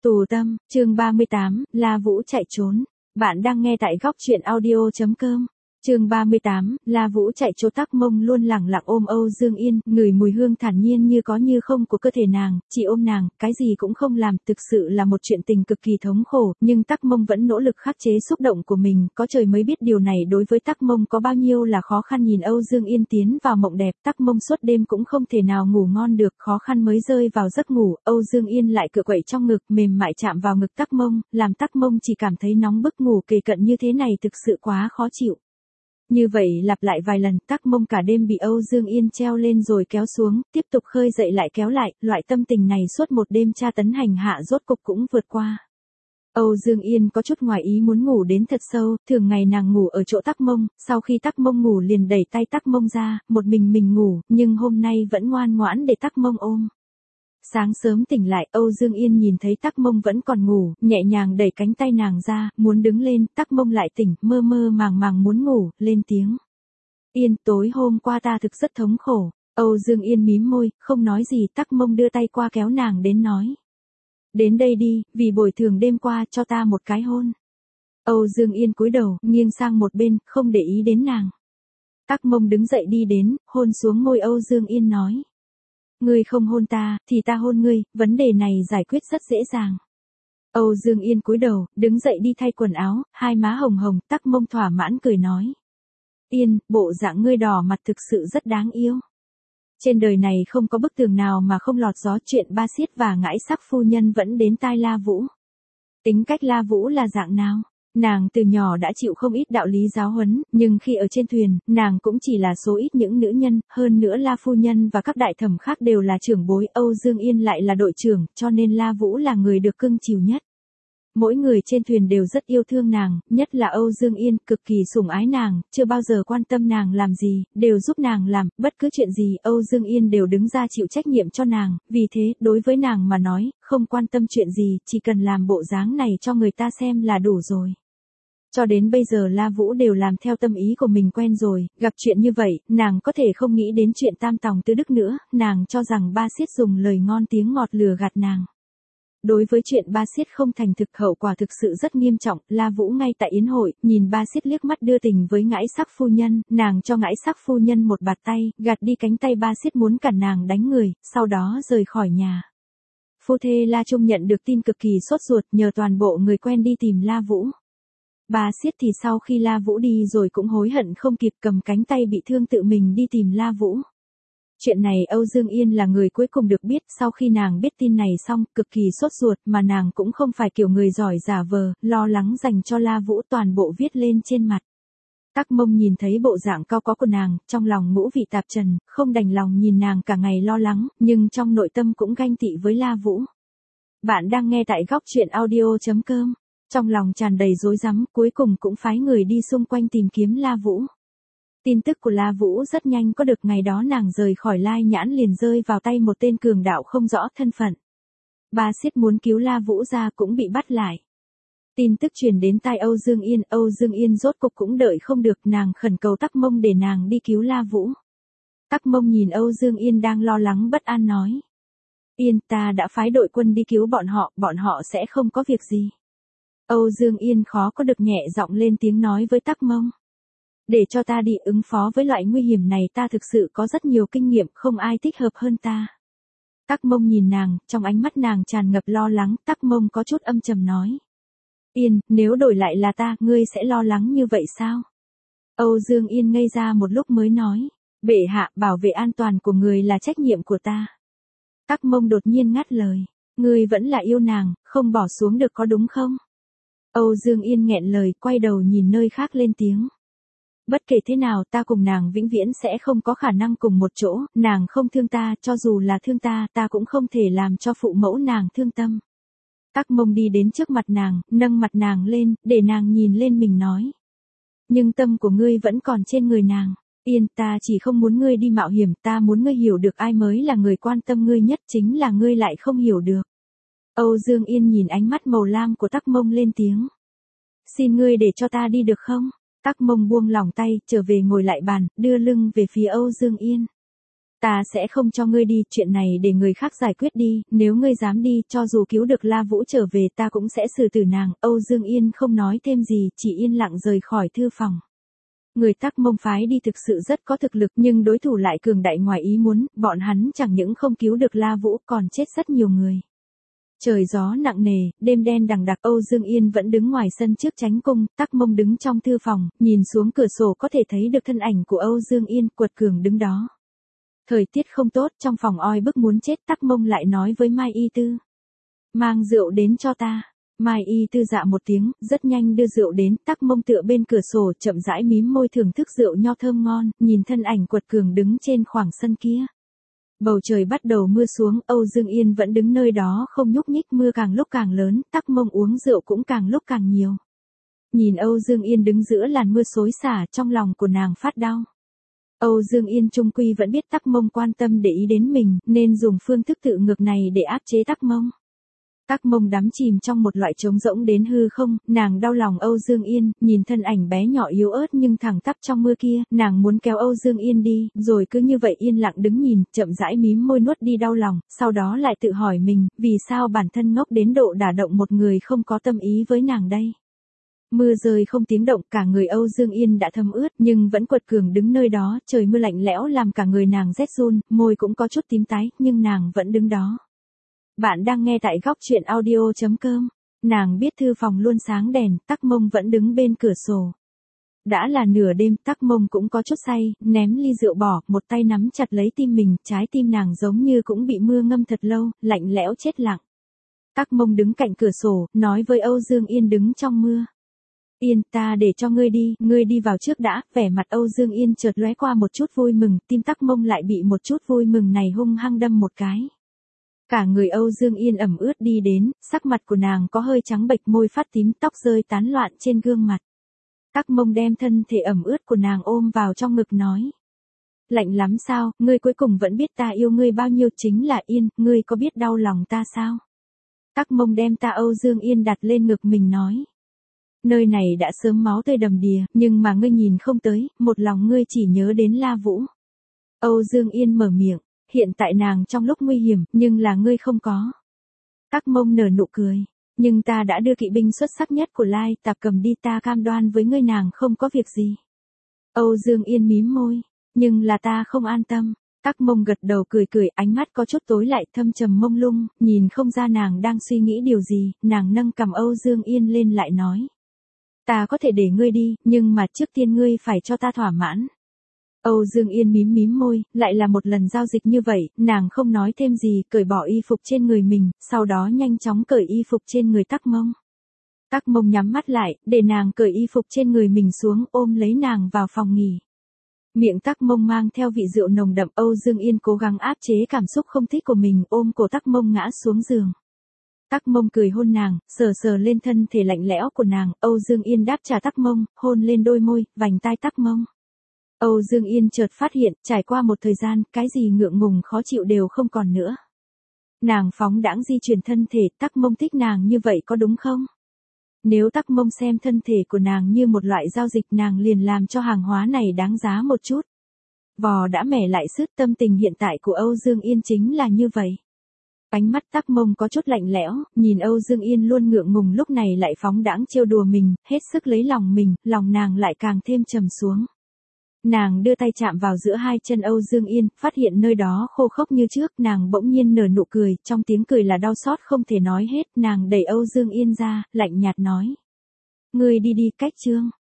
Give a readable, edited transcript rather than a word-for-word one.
Tù tâm, chương 38, La Vũ chạy trốn. Bạn đang nghe tại góc truyện audio.com. Chương 38, La Vũ chạy trốn. Tắc Mông luôn lẳng lặng ôm Âu Dương Yên, ngửi mùi hương thản nhiên như có như không của cơ thể nàng, chỉ ôm nàng, cái gì cũng không làm, thực sự là một chuyện tình cực kỳ thống khổ, nhưng Tắc Mông vẫn nỗ lực khắc chế xúc động của mình, có trời mới biết điều này đối với Tắc Mông có bao nhiêu là khó khăn. Nhìn Âu Dương Yên tiến vào mộng đẹp, Tắc Mông suốt đêm cũng không thể nào ngủ ngon được, khó khăn mới rơi vào giấc ngủ, Âu Dương Yên lại cựa quậy trong ngực, mềm mại chạm vào ngực Tắc Mông, làm Tắc Mông chỉ cảm thấy nóng bức. Ngủ kề cận như thế này thực sự quá khó chịu. Như vậy lặp lại vài lần, Tắc Mông cả đêm bị Âu Dương Yên treo lên rồi kéo xuống, tiếp tục khơi dậy lại kéo lại, loại tâm tình này suốt một đêm tra tấn hành hạ rốt cục cũng vượt qua. Âu Dương Yên có chút ngoài ý muốn ngủ đến thật sâu, thường ngày nàng ngủ ở chỗ Tắc Mông, sau khi Tắc Mông ngủ liền đẩy tay Tắc Mông ra, một mình ngủ, nhưng hôm nay vẫn ngoan ngoãn để Tắc Mông ôm. Sáng sớm tỉnh lại, Âu Dương Yên nhìn thấy Tắc Mông vẫn còn ngủ, nhẹ nhàng đẩy cánh tay nàng ra, muốn đứng lên, Tắc Mông lại tỉnh, mơ màng muốn ngủ, lên tiếng. Yên, tối hôm qua ta thực rất thống khổ. Âu Dương Yên mím môi, không nói gì. Tắc Mông đưa tay qua kéo nàng đến nói. Đến đây đi, vì bồi thường đêm qua cho ta một cái hôn. Âu Dương Yên cúi đầu, nghiêng sang một bên, không để ý đến nàng. Tắc Mông đứng dậy đi đến, hôn xuống môi Âu Dương Yên nói. Ngươi không hôn ta, thì ta hôn ngươi, vấn đề này giải quyết rất dễ dàng. Âu Dương Yên cúi đầu, đứng dậy đi thay quần áo, hai má hồng hồng, Tắc Mông thỏa mãn cười nói. Yên, bộ dạng ngươi đỏ mặt thực sự rất đáng yêu. Trên đời này không có bức tường nào mà không lọt gió. Chuyện Ba Xiết và Ngãi Sắc phu nhân vẫn đến tai La Vũ. Tính cách La Vũ là dạng nào? Nàng từ nhỏ đã chịu không ít đạo lý giáo huấn, nhưng khi ở trên thuyền, nàng cũng chỉ là số ít những nữ nhân, hơn nữa La phu nhân và các đại thẩm khác đều là trưởng bối, Âu Dương Yên lại là đội trưởng, cho nên La Vũ là người được cưng chiều nhất. Mỗi người trên thuyền đều rất yêu thương nàng, nhất là Âu Dương Yên, cực kỳ sủng ái nàng, chưa bao giờ quan tâm nàng làm gì, đều giúp nàng làm, bất cứ chuyện gì Âu Dương Yên đều đứng ra chịu trách nhiệm cho nàng, vì thế, đối với nàng mà nói, không quan tâm chuyện gì, chỉ cần làm bộ dáng này cho người ta xem là đủ rồi. Cho đến bây giờ La Vũ đều làm theo tâm ý của mình quen rồi, gặp chuyện như vậy, nàng có thể không nghĩ đến chuyện Tam Tòng Tứ Đức nữa, nàng cho rằng Ba Xiết dùng lời ngon tiếng ngọt lừa gạt nàng. Đối với chuyện Ba Xiết không thành thực, hậu quả thực sự rất nghiêm trọng, La Vũ ngay tại yến hội, nhìn Ba Xiết liếc mắt đưa tình với Ngãi Sắc phu nhân, nàng cho Ngãi Sắc phu nhân một bạt tay, gạt đi cánh tay Ba Xiết muốn cản nàng đánh người, sau đó rời khỏi nhà. Phu thê La Trung nhận được tin cực kỳ sốt ruột, nhờ toàn bộ người quen đi tìm La Vũ. Ba Xiết thì sau khi La Vũ đi rồi cũng hối hận không kịp, cầm cánh tay bị thương tự mình đi tìm La Vũ. Chuyện này Âu Dương Yên là người cuối cùng được biết, sau khi nàng biết tin này xong, cực kỳ sốt ruột, mà nàng cũng không phải kiểu người giỏi giả vờ, lo lắng dành cho La Vũ toàn bộ viết lên trên mặt. Tắc Mông nhìn thấy bộ dạng cao có của nàng, trong lòng ngũ vị tạp trần, không đành lòng nhìn nàng cả ngày lo lắng, nhưng trong nội tâm cũng ganh tị với La Vũ. Bạn đang nghe tại góc truyện audio.com. Trong lòng tràn đầy rối rắm, cuối cùng cũng phái người đi xung quanh tìm kiếm La Vũ. Tin tức của La Vũ rất nhanh có được, ngày đó nàng rời khỏi Lai Nhãn liền rơi vào tay một tên cường đạo không rõ thân phận. Ba Xiết muốn cứu La Vũ ra cũng bị bắt lại. Tin tức truyền đến tai Âu Dương Yên rốt cục cũng đợi không được, nàng khẩn cầu Tắc Mông để nàng đi cứu La Vũ. Tắc Mông nhìn Âu Dương Yên đang lo lắng bất an nói. Yên, ta đã phái đội quân đi cứu bọn họ sẽ không có việc gì. Âu Dương Yên khó có được nhẹ giọng lên tiếng nói với Tắc Mông. Để cho ta đi ứng phó với loại nguy hiểm này, ta thực sự có rất nhiều kinh nghiệm, không ai thích hợp hơn ta. Tắc Mông nhìn nàng, trong ánh mắt nàng tràn ngập lo lắng, Tắc Mông có chút âm trầm nói. Yên, nếu đổi lại là ta, ngươi sẽ lo lắng như vậy sao? Âu Dương Yên ngây ra một lúc mới nói. Bệ hạ, bảo vệ an toàn của người là trách nhiệm của ta. Tắc Mông đột nhiên ngắt lời. Ngươi vẫn là yêu nàng, không bỏ xuống được có đúng không? Âu Dương Yên nghẹn lời, quay đầu nhìn nơi khác lên tiếng. Bất kể thế nào, ta cùng nàng vĩnh viễn sẽ không có khả năng cùng một chỗ, nàng không thương ta, cho dù là thương ta, ta cũng không thể làm cho phụ mẫu nàng thương tâm. Tắc Mông đi đến trước mặt nàng, nâng mặt nàng lên, để nàng nhìn lên mình nói. Nhưng tâm của ngươi vẫn còn trên người nàng. Yên, ta chỉ không muốn ngươi đi mạo hiểm, ta muốn ngươi hiểu được ai mới là người quan tâm ngươi nhất, chính là ngươi lại không hiểu được. Âu Dương Yên nhìn ánh mắt màu lam của Tắc Mông lên tiếng. Xin ngươi để cho ta đi được không? Tắc Mông buông lỏng tay, trở về ngồi lại bàn, đưa lưng về phía Âu Dương Yên. Ta sẽ không cho ngươi đi, chuyện này để người khác giải quyết đi, nếu ngươi dám đi, cho dù cứu được La Vũ trở về ta cũng sẽ xử tử nàng. Âu Dương Yên không nói thêm gì, chỉ yên lặng rời khỏi thư phòng. Người Tắc Mông phái đi thực sự rất có thực lực nhưng đối thủ lại cường đại ngoài ý muốn, bọn hắn chẳng những không cứu được La Vũ còn chết rất nhiều người. Trời gió nặng nề, đêm đen đằng đặc, Âu Dương Yên vẫn đứng ngoài sân trước chánh cung, Tắc Mông đứng trong thư phòng, nhìn xuống cửa sổ có thể thấy được thân ảnh của Âu Dương Yên quật cường đứng đó. Thời tiết không tốt, trong phòng oi bức muốn chết, Tắc Mông lại nói với Mai Y Tư. Mang rượu đến cho ta. Mai Y Tư dạ một tiếng, rất nhanh đưa rượu đến, Tắc Mông tựa bên cửa sổ chậm rãi mím môi thưởng thức rượu nho thơm ngon, nhìn thân ảnh quật cường đứng trên khoảng sân kia. Bầu trời bắt đầu mưa xuống, Âu Dương Yên vẫn đứng nơi đó không nhúc nhích, mưa càng lúc càng lớn, Tắc Mông uống rượu cũng càng lúc càng nhiều. Nhìn Âu Dương Yên đứng giữa làn mưa xối xả, trong lòng của nàng phát đau. Âu Dương Yên chung quy vẫn biết Tắc Mông quan tâm để ý đến mình, nên dùng phương thức tự ngược này để áp chế Tắc Mông. Tắc Mông đắm chìm trong một loại trống rỗng đến hư không, nàng đau lòng Âu Dương Yên, nhìn thân ảnh bé nhỏ yếu ớt nhưng thẳng tắp trong mưa kia, nàng muốn kéo Âu Dương Yên đi, rồi cứ như vậy yên lặng đứng nhìn, chậm rãi mím môi nuốt đi đau lòng, sau đó lại tự hỏi mình, vì sao bản thân ngốc đến độ đả động một người không có tâm ý với nàng đây. Mưa rơi không tiếng động, cả người Âu Dương Yên đã thấm ướt nhưng vẫn quật cường đứng nơi đó, trời mưa lạnh lẽo làm cả người nàng rét run, môi cũng có chút tím tái, nhưng nàng vẫn đứng đó. Bạn đang nghe tại góc truyện audio.com. Nàng biết thư phòng luôn sáng đèn, Tắc Mông vẫn đứng bên cửa sổ. Đã là nửa đêm, Tắc Mông cũng có chút say, ném ly rượu bỏ, một tay nắm chặt lấy tim mình, trái tim nàng giống như cũng bị mưa ngâm thật lâu, lạnh lẽo chết lặng. Tắc Mông đứng cạnh cửa sổ, nói với Âu Dương Yên đứng trong mưa. Yên, ta để cho ngươi đi vào trước đã, vẻ mặt Âu Dương Yên chợt lóe qua một chút vui mừng, tim Tắc Mông lại bị một chút vui mừng này hung hăng đâm một cái. Cả người Âu Dương Yên ẩm ướt đi đến, sắc mặt của nàng có hơi trắng bệch, môi phát tím, tóc rơi tán loạn trên gương mặt. Tắc Mông đem thân thể ẩm ướt của nàng ôm vào trong ngực nói. Lạnh lắm sao, ngươi cuối cùng vẫn biết ta yêu ngươi bao nhiêu, chính là Yên, ngươi có biết đau lòng ta sao? Tắc Mông đem ta Âu Dương Yên đặt lên ngực mình nói. Nơi này đã sớm máu tươi đầm đìa, nhưng mà ngươi nhìn không tới, một lòng ngươi chỉ nhớ đến La Vũ. Âu Dương Yên mở miệng. Hiện tại nàng trong lúc nguy hiểm, nhưng là ngươi không có. Tắc Mông nở nụ cười. Nhưng ta đã đưa kỵ binh xuất sắc nhất của Lai Tạp cầm đi, ta cam đoan với ngươi nàng không có việc gì. Âu Dương Yên mím môi. Nhưng là ta không an tâm. Tắc Mông gật đầu cười cười, ánh mắt có chút tối lại thâm trầm mông lung, nhìn không ra nàng đang suy nghĩ điều gì, nàng nâng cằm Âu Dương Yên lên lại nói. Ta có thể để ngươi đi, nhưng mà trước tiên ngươi phải cho ta thỏa mãn. Âu Dương Yên mím môi, lại là một lần giao dịch như vậy, nàng không nói thêm gì, cởi bỏ y phục trên người mình, sau đó nhanh chóng cởi y phục trên người Tắc Mông. Tắc Mông nhắm mắt lại, để nàng cởi y phục trên người mình xuống, ôm lấy nàng vào phòng nghỉ. Miệng Tắc Mông mang theo vị rượu nồng đậm, Âu Dương Yên cố gắng áp chế cảm xúc không thích của mình, ôm cổ Tắc Mông ngã xuống giường. Tắc Mông cười hôn nàng, sờ lên thân thể lạnh lẽo của nàng, Âu Dương Yên đáp trả Tắc Mông, hôn lên đôi môi, vành tai Tắc Mông. Âu Dương Yên chợt phát hiện, trải qua một thời gian, cái gì ngượng ngùng khó chịu đều không còn nữa. Nàng phóng đãng di chuyển thân thể, Tắc Mông thích nàng như vậy có đúng không? Nếu Tắc Mông xem thân thể của nàng như một loại giao dịch, nàng liền làm cho hàng hóa này đáng giá một chút. Vò đã mẻ lại sứt, tâm tình hiện tại của Âu Dương Yên chính là như vậy. Ánh mắt Tắc Mông có chút lạnh lẽo, nhìn Âu Dương Yên luôn ngượng ngùng lúc này lại phóng đãng trêu đùa mình, hết sức lấy lòng mình, lòng nàng lại càng thêm trầm xuống. Nàng đưa tay chạm vào giữa hai chân Âu Dương Yên, phát hiện nơi đó khô khốc như trước, nàng bỗng nhiên nở nụ cười, trong tiếng cười là đau xót không thể nói hết, nàng đẩy Âu Dương Yên ra, lạnh nhạt nói. Ngươi đi đi, cách chương.